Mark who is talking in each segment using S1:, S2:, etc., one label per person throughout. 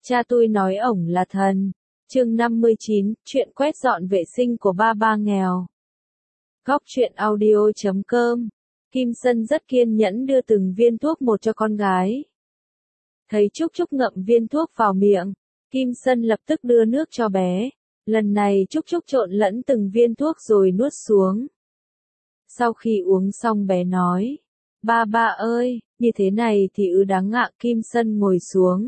S1: Cha tôi nói ổng là thần. Chương 59, chuyện quét dọn vệ sinh của ba ba nghèo. Góc truyện audio.com. Kim Sân rất kiên nhẫn đưa từng viên thuốc một cho con gái. Thấy Trúc Trúc ngậm viên thuốc vào miệng, Kim Sân lập tức đưa nước cho bé. Lần này Trúc Trúc trộn lẫn từng viên thuốc rồi nuốt xuống. Sau khi uống xong bé nói, ba ba ơi, như thế này thì đáng ạ. Kim Sân ngồi xuống.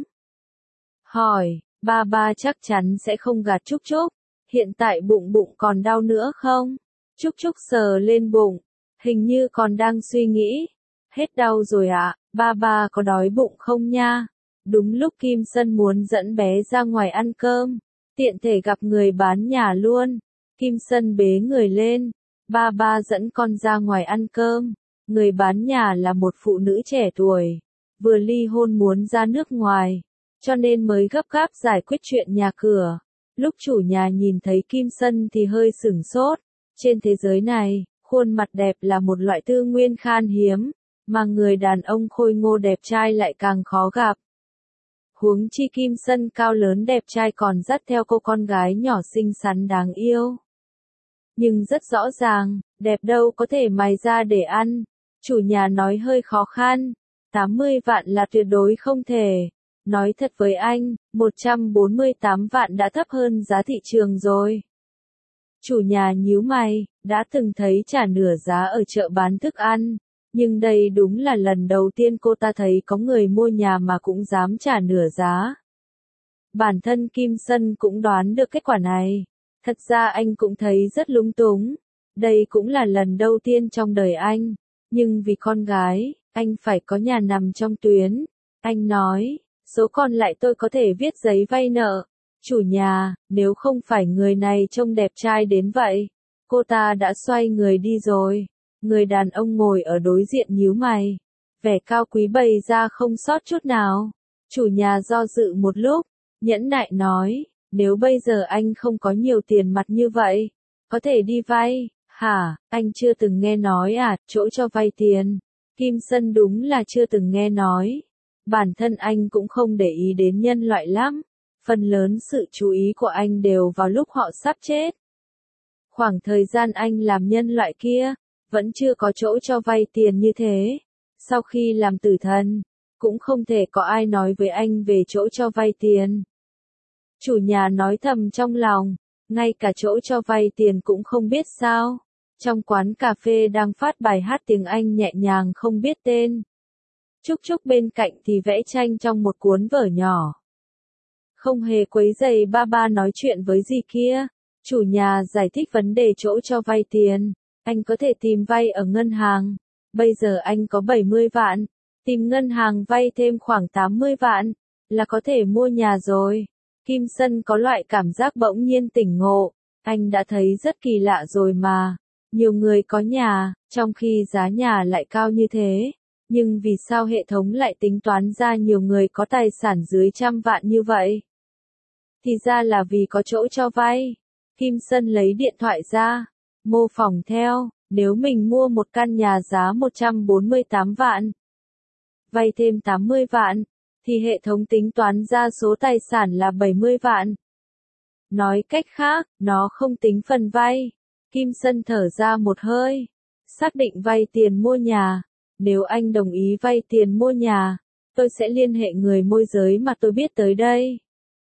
S1: Hỏi, ba ba chắc chắn sẽ không gạt Trúc Trúc, hiện tại bụng còn đau nữa không? Trúc Trúc sờ lên bụng, hình như còn đang suy nghĩ. Hết đau rồi ạ, ba ba có đói bụng không nha? Đúng lúc Kim Sân muốn dẫn bé ra ngoài ăn cơm, tiện thể gặp người bán nhà luôn. Kim Sân bế người lên, ba ba dẫn con ra ngoài ăn cơm. Người bán nhà là một phụ nữ trẻ tuổi, vừa ly hôn muốn ra nước ngoài, cho nên mới gấp gáp giải quyết chuyện nhà cửa. Lúc chủ nhà nhìn thấy Kim Sân thì hơi sửng sốt. Trên thế giới này, khuôn mặt đẹp là một loại tư nguyên khan hiếm, mà người đàn ông khôi ngô đẹp trai lại càng khó gặp. Huống chi Kim Sân cao lớn đẹp trai còn dắt theo cô con gái nhỏ xinh xắn đáng yêu. Nhưng rất rõ ràng, đẹp đâu có thể mài ra để ăn. Chủ nhà nói hơi khó khăn, 80 vạn là tuyệt đối không thể. Nói thật với anh, 148 vạn đã thấp hơn giá thị trường rồi. Chủ nhà nhíu mày, đã từng thấy trả nửa giá ở chợ bán thức ăn, nhưng đây đúng là lần đầu tiên cô ta thấy có người mua nhà mà cũng dám trả nửa giá. Bản thân Kim Sân cũng đoán được kết quả này. Thật ra anh cũng thấy rất lúng túng. Đây cũng là lần đầu tiên trong đời anh. Nhưng vì con gái, anh phải có nhà nằm trong tuyến. Anh nói, số còn lại tôi có thể viết giấy vay nợ. Chủ nhà, nếu không phải người này trông đẹp trai đến vậy, cô ta đã xoay người đi rồi. Người đàn ông ngồi ở đối diện nhíu mày, vẻ cao quý bày ra không sót chút nào. Chủ nhà do dự một lúc, nhẫn nại nói, nếu bây giờ anh không có nhiều tiền mặt như vậy, có thể đi vay. Hả, anh chưa từng nghe nói à, chỗ cho vay tiền. Kim Sân đúng là chưa từng nghe nói. Bản thân anh cũng không để ý đến nhân loại lắm. Phần lớn sự chú ý của anh đều vào lúc họ sắp chết. Khoảng thời gian anh làm nhân loại kia, vẫn chưa có chỗ cho vay tiền như thế. Sau khi làm tử thần, cũng không thể có ai nói với anh về chỗ cho vay tiền. Chủ nhà nói thầm trong lòng, ngay cả chỗ cho vay tiền cũng không biết sao. Trong quán cà phê đang phát bài hát tiếng Anh nhẹ nhàng không biết tên. Trúc Trúc bên cạnh thì vẽ tranh trong một cuốn vở nhỏ. Không hề quấy rầy ba ba nói chuyện với gì kia. Chủ nhà giải thích vấn đề chỗ cho vay tiền. Anh có thể tìm vay ở ngân hàng. Bây giờ anh có 70 vạn. Tìm ngân hàng vay thêm khoảng 80 vạn. Là có thể mua nhà rồi. Kim Sân có loại cảm giác bỗng nhiên tỉnh ngộ. Anh đã thấy rất kỳ lạ rồi mà. Nhiều người có nhà, trong khi giá nhà lại cao như thế. Nhưng vì sao hệ thống lại tính toán ra nhiều người có tài sản dưới 100 vạn như vậy? Thì ra là vì có chỗ cho vay. Kim Sân lấy điện thoại ra, mô phỏng theo, nếu mình mua một căn nhà giá 148 vạn, vay thêm 80 vạn, thì hệ thống tính toán ra số tài sản là 70 vạn. Nói cách khác, nó không tính phần vay. Kim Sân thở ra một hơi, xác định vay tiền mua nhà. Nếu anh đồng ý vay tiền mua nhà, tôi sẽ liên hệ người môi giới mà tôi biết tới đây.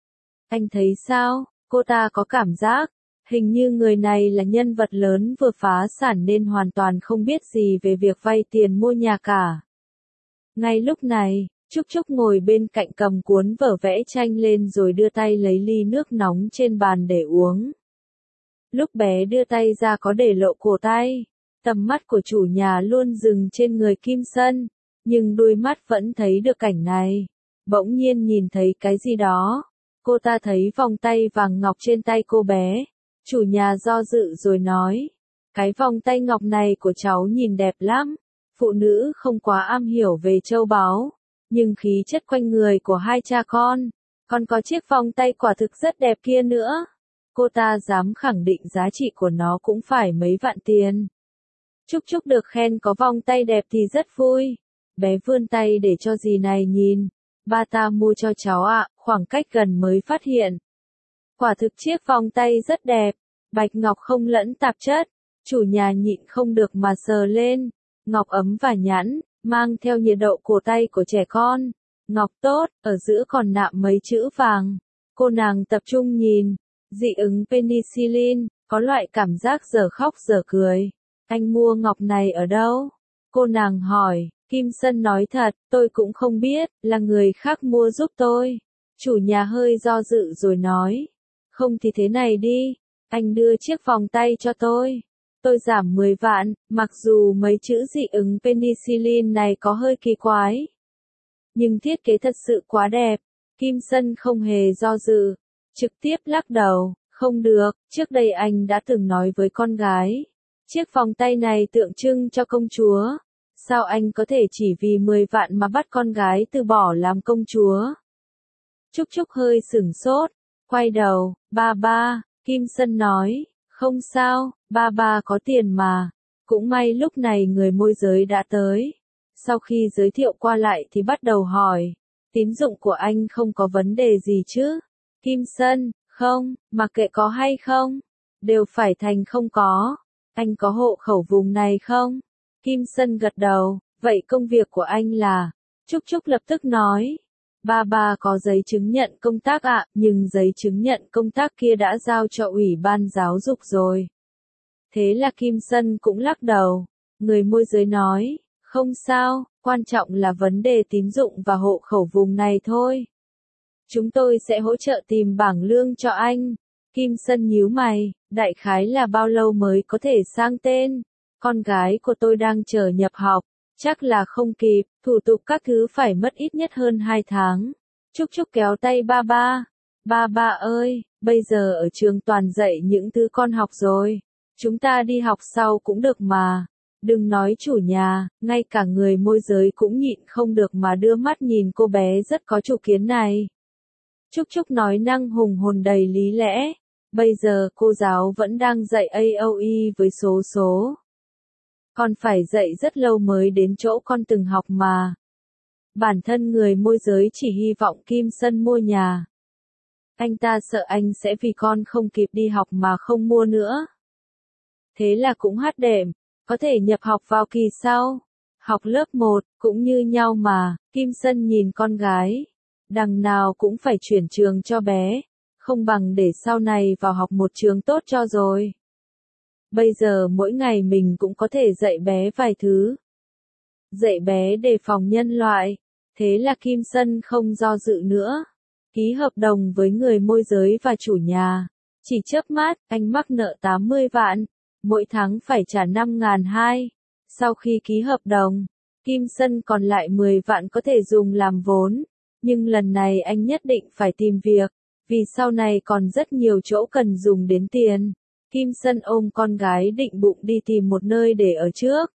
S1: Anh thấy sao? Cô ta có cảm giác, hình như người này là nhân vật lớn vừa phá sản nên hoàn toàn không biết gì về việc vay tiền mua nhà cả. Ngay lúc này, Trúc Trúc ngồi bên cạnh cầm cuốn vở vẽ tranh lên rồi đưa tay lấy ly nước nóng trên bàn để uống. Lúc bé đưa tay ra có để lộ cổ tay. Tầm mắt của chủ nhà luôn dừng trên người Kim Sân, nhưng đôi mắt vẫn thấy được cảnh này. Bỗng nhiên nhìn thấy cái gì đó. Cô ta thấy vòng tay vàng ngọc trên tay cô bé. Chủ nhà do dự rồi nói, cái vòng tay ngọc này của cháu nhìn đẹp lắm. Phụ nữ không quá am hiểu về châu báu, nhưng khí chất quanh người của hai cha con, còn có chiếc vòng tay quả thực rất đẹp kia nữa. Cô ta dám khẳng định giá trị của nó cũng phải mấy vạn tiền. Trúc Trúc được khen có vòng tay đẹp thì rất vui. Bé vươn tay để cho dì này nhìn. Ba ta mua cho cháu ạ, khoảng cách gần mới phát hiện. Quả thực chiếc vòng tay rất đẹp, bạch ngọc không lẫn tạp chất, chủ nhà nhịn không được mà sờ lên, ngọc ấm và nhẵn, mang theo nhiệt độ cổ tay của trẻ con. Ngọc tốt, ở giữa còn nạm mấy chữ vàng. Cô nàng tập trung nhìn, dị ứng penicillin, có loại cảm giác dở khóc dở cười. Anh mua ngọc này ở đâu? Cô nàng hỏi, Kim Sân nói thật, tôi cũng không biết, là người khác mua giúp tôi. Chủ nhà hơi do dự rồi nói, không thì thế này đi, anh đưa chiếc vòng tay cho tôi. Tôi giảm 10 vạn, mặc dù mấy chữ dị ứng penicillin này có hơi kỳ quái. Nhưng thiết kế thật sự quá đẹp. Kim Sân không hề do dự, trực tiếp lắc đầu, không được, trước đây anh đã từng nói với con gái. Chiếc vòng tay này tượng trưng cho công chúa. Sao anh có thể chỉ vì 10 vạn mà bắt con gái từ bỏ làm công chúa? Trúc Trúc hơi sửng sốt, quay đầu, ba, Kim Sân nói, không sao, ba có tiền mà. Cũng may lúc này người môi giới đã tới. Sau khi giới thiệu qua lại thì bắt đầu hỏi, tín dụng của anh không có vấn đề gì chứ? Kim Sân, không, mặc kệ có hay không, đều phải thành không có. Anh có hộ khẩu vùng này không? Kim Sân gật đầu, vậy công việc của anh là? Trúc Trúc lập tức nói, ba có giấy chứng nhận công tác ạ, nhưng giấy chứng nhận công tác kia đã giao cho Ủy ban giáo dục rồi. Thế là Kim Sân cũng lắc đầu, người môi giới nói, không sao, quan trọng là vấn đề tín dụng và hộ khẩu vùng này thôi. Chúng tôi sẽ hỗ trợ tìm bảng lương cho anh. Kim Sân nhíu mày, đại khái là bao lâu mới có thể sang tên? Con gái của tôi đang chờ nhập học, chắc là không kịp, thủ tục các thứ phải mất ít nhất hơn 2 tháng. Trúc Trúc kéo tay ba ơi, bây giờ ở trường toàn dạy những thứ con học rồi. Chúng ta đi học sau cũng được mà. Đừng nói chủ nhà, ngay cả người môi giới cũng nhịn không được mà đưa mắt nhìn cô bé rất có chủ kiến này. Trúc Trúc nói năng hùng hồn đầy lý lẽ. Bây giờ cô giáo vẫn đang dạy AOE với số số. Còn phải dạy rất lâu mới đến chỗ con từng học mà. Bản thân người môi giới chỉ hy vọng Kim Sân mua nhà. Anh ta sợ anh sẽ vì con không kịp đi học mà không mua nữa. Thế là cũng hát đệm, có thể nhập học vào kỳ sau. Học lớp 1, cũng như nhau mà, Kim Sân nhìn con gái. Đằng nào cũng phải chuyển trường cho bé, không bằng để sau này vào học một trường tốt cho rồi. Bây giờ mỗi ngày mình cũng có thể dạy bé vài thứ. Dạy bé đề phòng nhân loại. Thế là Kim Sân không do dự nữa. Ký hợp đồng với người môi giới và chủ nhà. Chỉ chớp mắt, anh mắc nợ 80 vạn. Mỗi tháng phải trả 5.200. Sau khi ký hợp đồng, Kim Sân còn lại 10 vạn có thể dùng làm vốn. Nhưng lần này anh nhất định phải tìm việc. Vì sau này còn rất nhiều chỗ cần dùng đến tiền. Kim Sân ôm con gái định bụng đi tìm một nơi để ở trước.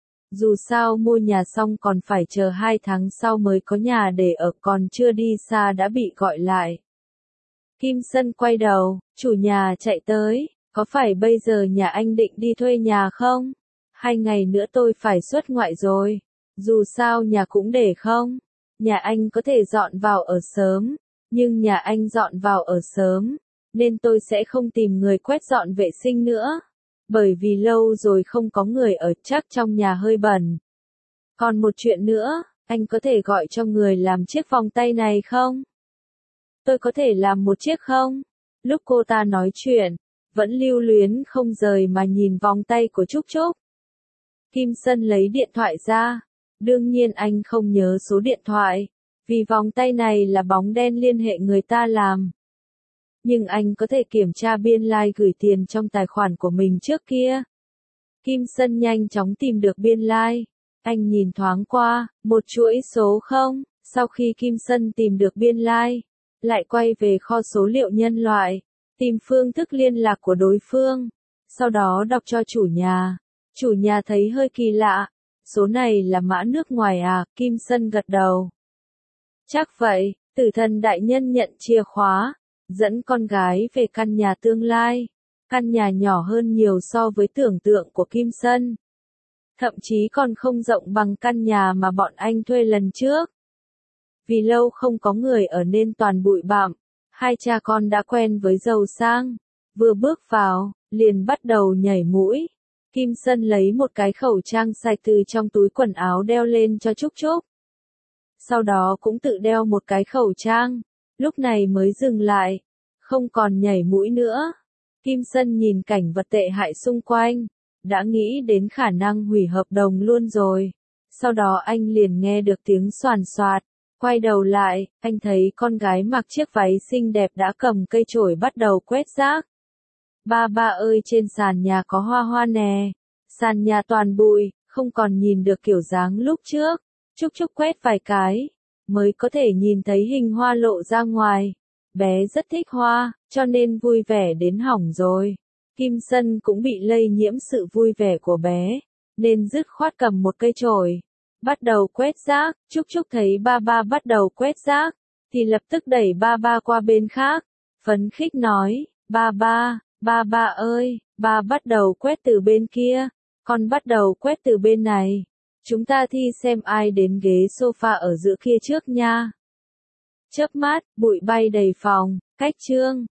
S1: Dù sao mua nhà xong còn phải chờ 2 tháng sau mới có nhà để ở, còn chưa đi xa đã bị gọi lại. Kim Sân quay đầu, chủ nhà chạy tới, có phải bây giờ nhà anh định đi thuê nhà không? 2 ngày nữa tôi phải xuất ngoại rồi. Dù sao nhà cũng để không. Nhà anh có thể dọn vào ở sớm, nhưng nhà anh dọn vào ở sớm, nên tôi sẽ không tìm người quét dọn vệ sinh nữa. Bởi vì lâu rồi không có người ở, chắc trong nhà hơi bẩn. Còn một chuyện nữa, anh có thể gọi cho người làm chiếc vòng tay này không? Tôi có thể làm một chiếc không? Lúc cô ta nói chuyện, vẫn lưu luyến không rời mà nhìn vòng tay của Trúc Trúc. Kim Sân lấy điện thoại ra. Đương nhiên anh không nhớ số điện thoại, vì vòng tay này là bóng đen liên hệ người ta làm. Nhưng anh có thể kiểm tra biên lai gửi tiền trong tài khoản của mình trước kia. Kim Sân nhanh chóng tìm được biên lai. Anh nhìn thoáng qua, một chuỗi số 0. Sau khi Kim Sân tìm được biên lai, lại quay về kho số liệu nhân loại, tìm phương thức liên lạc của đối phương. Sau đó đọc cho chủ nhà. Chủ nhà thấy hơi kỳ lạ. Số này là mã nước ngoài à? Kim Sân gật đầu. Chắc vậy, tử thần đại nhân nhận chìa khóa, dẫn con gái về căn nhà tương lai. Căn nhà nhỏ hơn nhiều so với tưởng tượng của Kim Sân. Thậm chí còn không rộng bằng căn nhà mà bọn anh thuê lần trước. Vì lâu không có người ở nên toàn bụi bặm, hai cha con đã quen với giàu sang. Vừa bước vào, liền bắt đầu nhảy mũi. Kim Sân lấy một cái khẩu trang sạch từ trong túi quần áo đeo lên cho Trúc Trúc. Sau đó cũng tự đeo một cái khẩu trang, lúc này mới dừng lại, không còn nhảy mũi nữa. Kim Sân nhìn cảnh vật tệ hại xung quanh, đã nghĩ đến khả năng hủy hợp đồng luôn rồi. Sau đó anh liền nghe được tiếng xoàn xoạt, quay đầu lại, anh thấy con gái mặc chiếc váy xinh đẹp đã cầm cây chổi bắt đầu quét rác. Ba ba ơi, trên sàn nhà có hoa hoa nè, sàn nhà toàn bụi, không còn nhìn được kiểu dáng lúc trước. Trúc Trúc quét vài cái, mới có thể nhìn thấy hình hoa lộ ra ngoài. Bé rất thích hoa, cho nên vui vẻ đến hỏng rồi. Kim Sân cũng bị lây nhiễm sự vui vẻ của bé, nên dứt khoát cầm một cây chổi, bắt đầu quét rác. Trúc Trúc thấy ba ba bắt đầu quét rác, thì lập tức đẩy ba ba qua bên khác, phấn khích nói, ba ba ơi, ba bắt đầu quét từ bên kia, con bắt đầu quét từ bên này. Chúng ta thi xem ai đến ghế sofa ở giữa kia trước nha. Chớp mắt, bụi bay đầy phòng, cách chương.